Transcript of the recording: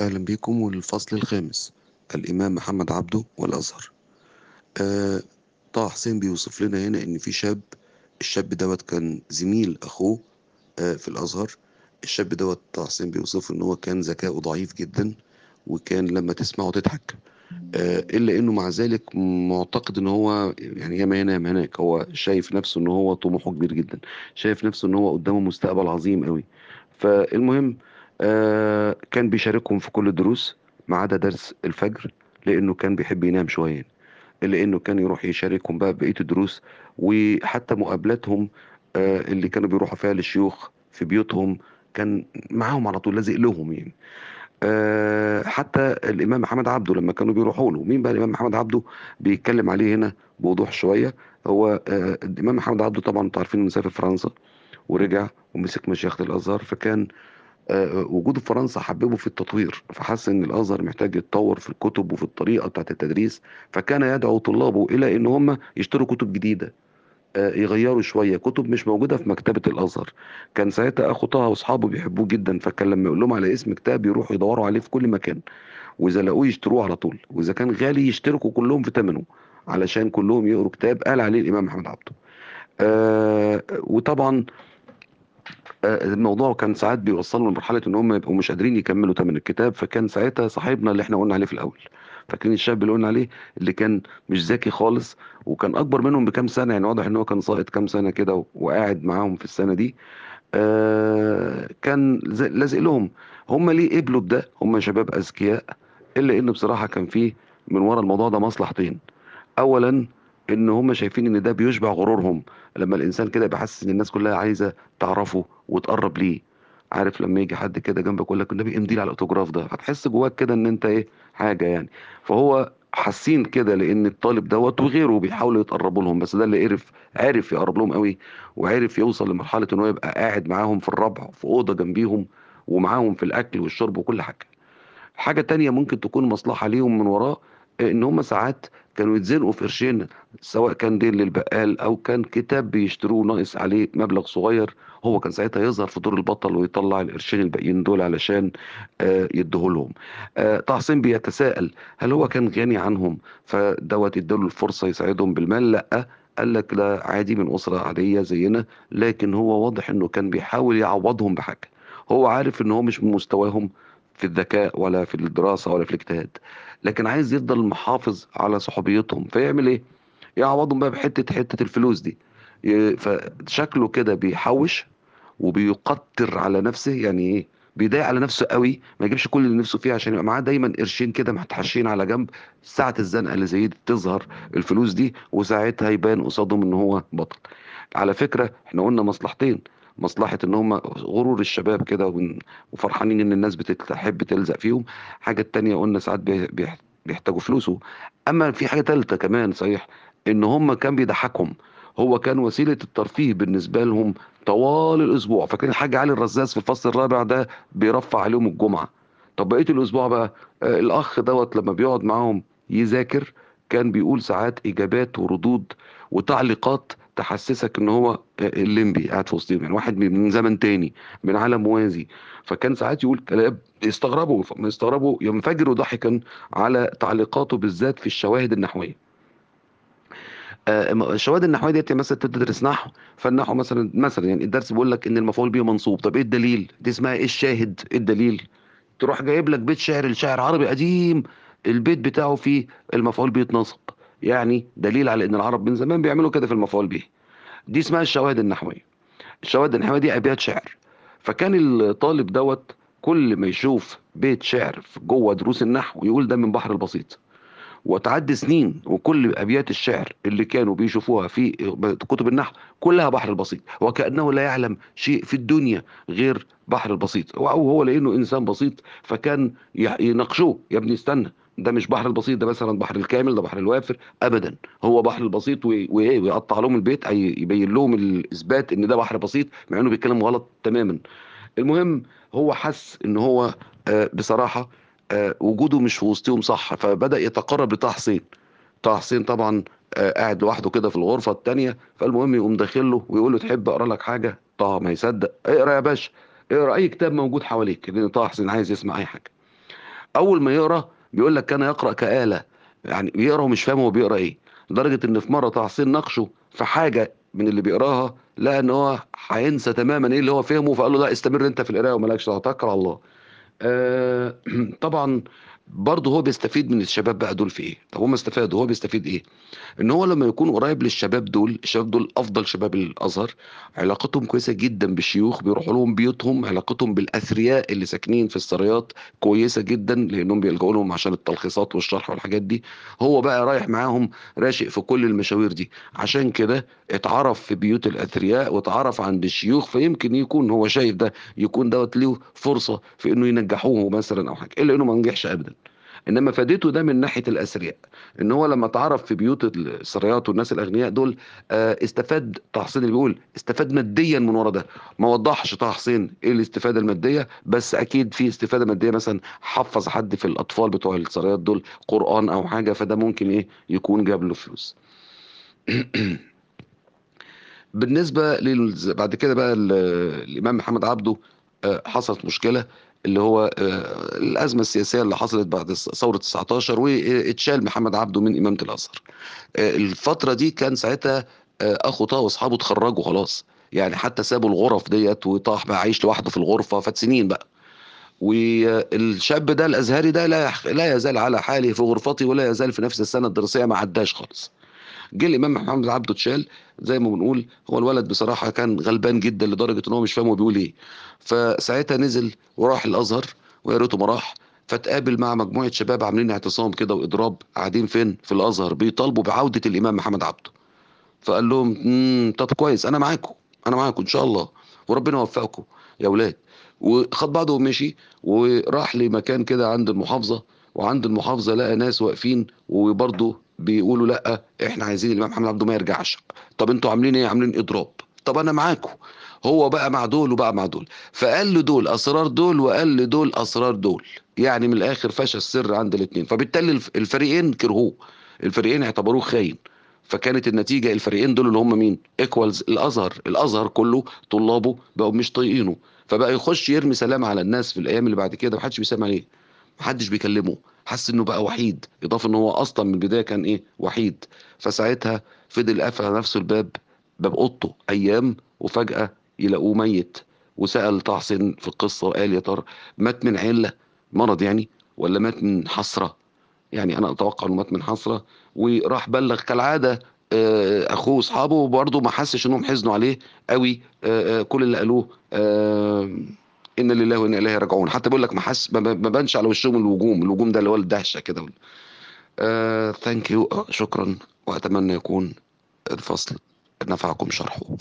أهلا بكم والفصل الخامس. الإمام محمد عبده والأزهر. آه طه حسين بيوصف لنا هنا إن في شاب. الشاب دوت كان زميل أخوه في الأزهر. الشاب دوت طه حسين بيوصفه إن هو كان ذكاؤه ضعيف جدا، وكان لما تسمعه تضحك. إلا إنه مع ذلك معتقد إن هو يعني ياما هنا ياما هناك، هو شايف نفسه إن هو طموحه كبير جدا، شايف نفسه إن هو قدامه مستقبل عظيم قوي. فالمهم كان بيشاركهم في كل الدروس ما عدا درس الفجر، لأنه كان بيحب ينام شوية. إلا إنه كان يروح يشاركهم بقى بقية الدروس، وحتى مقابلاتهم اللي كانوا بيروحوا فيها للشيوخ في بيوتهم كان معاهم على طول، لازق لهم يعني. حتى الإمام محمد عبده لما كانوا بيروحوا له، مين بقى الإمام محمد عبده؟ بيتكلم عليه هنا بوضوح شوية. هو الإمام محمد عبده طبعا انتوا عارفين إنه سافر فرنسا ورجع ومسك مشيخة الأزهر، فكان وجوده في فرنسا حببه في التطوير، فحس ان الازهر محتاج يتطور في الكتب وفي الطريقه بتاعت التدريس. فكان يدعو طلابه الى ان هم يشتروا كتب جديده، يغيروا شويه كتب مش موجوده في مكتبه الازهر. كان ساعتها اخو طه واصحابه بيحبوه جدا، فكان لما يقول لهم على اسم كتاب يروحوا يدوروا عليه في كل مكان، واذا لقوه يشتروه على طول، واذا كان غالي يشتركوا كلهم في ثمنه علشان كلهم يقروا كتاب قال عليه الامام محمد عبده. وطبعا الموضوع كان ساعات بيوصلهم لمرحلة ان هم يبقوا مش قادرين يكملوا ثمن الكتاب. فكان ساعتها صاحبنا اللي احنا قلنا عليه في الاول، فاكرين الشاب اللي قلنا عليه اللي كان مش ذكي خالص وكان اكبر منهم بكام سنة، يعني واضح ان هو كان ساقط كام سنة كده وقاعد معاهم في السنة دي. كان لازق لهم. هم ليه قبلوا بده؟ هم شباب اذكياء، الا ان بصراحة كان فيه من ورا الموضوع ده مصلحتين. اولا ان هم شايفين ان ده بيشبع غرورهم، لما الانسان كده بيحسس ان الناس كلها عايزه تعرفه وتقرب ليه. عارف لما يجي حد كده جنبك يقول لك النبي امضي لي على الاوتوجراف ده، هتحس جواك كده ان انت ايه، حاجه يعني. فهو حاسين كده لان الطالب دوت وغيره بيحاولوا يتقربوا لهم، بس ده اللي عرف يقرب لهم قوي، وعرف يوصل لمرحله ان هو يبقى قاعد معاهم في الربع في اوضه جنبيهم، ومعاهم في الاكل والشرب وكل حاجه. حاجة تانية ممكن تكون مصلحة ليهم من وراه، ان هم ساعات كانوا يتزنقوا في قرشين، سواء كان دين للبقال او كان كتاب بيشتروه ناقص عليه مبلغ صغير. هو كان ساعتها يظهر في دور البطل ويطلع القرشين الباقيين دول علشان يديهولهم. طه حسين بيتساءل هل هو كان غني عنهم فدوت اداله الفرصة يساعدهم بالمال؟ لا، قال لك لا، عادي من أسرة عادية زينا، لكن هو واضح انه كان بيحاول يعوضهم بحاجة. هو عارف ان هو مش من مستواهم في الذكاء ولا في الدراسة ولا في الاجتهاد، لكن عايز يفضل محافظ على صحوبيتهم، فيعمل ايه؟ يعوضهم بقى بحتة الفلوس دي. فشكله كده بيحوش وبيقتر على نفسه، يعني ايه؟ بيضايق على نفسه قوي، ما يجيبش كل اللي نفسه فيه عشان يبقى معاه دايما قرشين كده متحشين على جنب، ساعة الزنقة اللي زي دي تظهر الفلوس دي، وساعتها يبان قصادهم ان هو بطل. على فكرة احنا قلنا مصلحتين: مصلحة ان هم غرور الشباب كده وفرحانين ان الناس بتحب تلزق فيهم. حاجة التانية قلنا ساعات بيحتاجوا فلوسه. اما في حاجة تالتة كمان صحيح، ان هم كان بيضحكهم، هو كان وسيلة الترفيه بالنسبة لهم طوال الاسبوع. فاكرين الحاج علي الرزاز في الفصل الرابع ده بيرفع عليهم الجمعة؟ طب بقية الاسبوع بقى الاخ دوت لما بيقعد معاهم يذاكر كان بيقول ساعات اجابات وردود وتعليقات تحسسك ان هو الليمبي قاعد في وسطهم، يعني واحد من زمن تاني، من عالم موازي. فكان ساعات يقول كلام يستغربوا ينفجروا ضحكا على تعليقاته، بالذات في الشواهد النحوية. الشواهد النحويه ديت مثلا تدرس نحو، فالنحو مثلا يعني الدرس بيقول لك ان المفعول به منصوب، طب ايه الدليل؟ دي اسمها ايه؟ الشاهد. ايه الدليل؟ تروح جايب لك بيت شعر لشاعر عربي قديم، البيت بتاعه فيه المفعول به اتنصب، يعني دليل على ان العرب من زمان بيعملوا كده في المفعول به. دي اسمها الشواهد النحويه. الشواهد النحويه دي ابيات شعر. فكان الطالب دوت كل ما يشوف بيت شعر جوه دروس النحو يقول ده من بحر البسيط. وتعدي سنين وكل ابيات الشعر اللي كانوا بيشوفوها في كتب النحو كلها بحر البسيط، وكأنه لا يعلم شيء في الدنيا غير بحر البسيط. او هو لانه انسان بسيط فكان يناقشوه: يا ابني استنى، ده مش بحر البسيط، ده مثلا بحر الكامل، ده بحر الوافر. ابدا، هو بحر البسيط. وايه، ويقطع لهم البيت، اي يبين لهم الاثبات ان ده بحر بسيط مع انه بيتكلم غلط تماما. المهم هو حس ان هو بصراحة وجوده مش في وسطهم صح، فبدأ يتقرب لطه حسين. طه حسين طبعا قاعد لوحده كده في الغرفة التانية، فالمهم يقوم داخل له ويقول له تحب اقرا لك حاجة؟ طه ما يصدق: اقرا يا باشا، اقرا اي كتاب موجود حواليك، لان طه حسين عايز يسمع اي حاجة. اول ما يقرا بيقول لك كان يقرا كآلة، يعني بيقرا ومش فاهم هو بيقرا ايه. لدرجه ان في مره طه حسين ناقشه في حاجه من اللي بيقراها، لقى ان هو هينسى تماما ايه اللي هو فهمه، فقال له لا استمر انت في القراءه ومالكش دعوه، توكل على الله. آه طبعا. برضه هو بيستفيد من الشباب بقى دول في ايه؟ طب هم استفادوا، هو بيستفيد ايه؟ ان هو لما يكون قريب للشباب دول، الشباب دول افضل شباب الازهر، علاقتهم كويسه جدا بالشيوخ، بيروحوا لهم بيوتهم، علاقتهم بالاثرياء اللي ساكنين في السرايات كويسه جدا، لانهم بيلجؤوا لهم عشان التلخيصات والشرح والحاجات دي. هو بقى رايح معاهم راشق في كل المشاوير دي، عشان كده اتعرف في بيوت الاثرياء واتعرف عند الشيوخ. فيمكن يكون هو شايف ده، يكون دوت له فرصه في انه ينجحوه مثلا او حاجه، الا انه ما نجحش ابدا. انما فادته ده من ناحيه الاثرياء، ان هو لما اتعرف في بيوت الثريات والناس الاغنياء دول، استفاد. طه حسين اللي بيقول استفاد ماديا من ورا ده. ما وضحش طه حسين ايه الاستفاده الماديه، بس اكيد في استفاده ماديه، مثلا حفظ حد في الاطفال بتوع الثريات دول قران او حاجه، فده ممكن ايه يكون جاب له فلوس. بالنسبه بعد كده بقى الامام محمد عبده، حصلت مشكله، اللي هو الازمه السياسيه اللي حصلت بعد ثوره 19، واتشال محمد عبده من امامه الازهر. الفتره دي كان ساعتها اخو طه واصحابه اتخرجوا خلاص، يعني حتى سابوا الغرف ديت، وطه بقى عايش لوحده في الغرفه، فات سنين بقى. والشاب ده الازهري ده لا يزال على حاله في غرفته، ولا يزال في نفس السنه الدراسيه، ما عداش خالص. جه الامام محمد عبده اتشال. زي ما بنقول، هو الولد بصراحه كان غلبان جدا لدرجه ان هو مش فاهم هو بيقول ايه. فساعتها نزل وراح الازهر، ويا ريته ما راح. فتقابل مع مجموعه شباب عاملين اعتصام كده واضراب، قاعدين فين في الازهر بيطالبوا بعوده الامام محمد عبده. فقال لهم طب كويس، انا معاكم، انا معاكم ان شاء الله، وربنا يوفقكم يا اولاد. وخد بعضه ومشي، وراح لمكان كده عند المحافظه. وعند المحافظه لقى ناس واقفين وبرضه بيقولوا لا احنا عايزين الامام محمد عبده ما يرجعش. طب انتوا عاملين ايه؟ عاملين اضراب. طب انا معاكم. هو بقى مع دول وبقى مع دول، فقال لدول اسرار دول وقال لدول اسرار دول. يعني من الاخر فشى السر عند الاثنين، فبالتالي الفريقين كرهوه، الفريقين اعتبروه خاين. فكانت النتيجه الفريقين دول اللي هم مين؟ ايكوالز الازهر. الازهر كله طلابه بقوا مش طايقينه، فبقى يخش يرمي سلام على الناس في الايام اللي بعد كده، محدش بيسمع عليه، محدش بيكلمه، حس انه بقى وحيد، اضافه ان هو اصلا من البدايه كان ايه؟ وحيد. فساعتها فضل قافل على نفسه الباب، باب اوضته ايام، وفجاه يلاقوه ميت. وسأل طه حسين في القصه وقال يا ترى مات من عله، مرض يعني، ولا مات من حسره؟ يعني انا اتوقع انه مات من حسره. وراح بلغ كالعاده اخوه واصحابه، وبرضه ما حسش انهم حزنوا عليه قوي. كل اللي قالوه ان لله وانا اليه راجعون. حتى بيقول لك ما حس، ما بانش على وشهم الوجوم، الوجوم ده اللي هو الدهشه كده. ثانك يو، شكرا. واتمنى يكون الفصل نفعكم شرحه.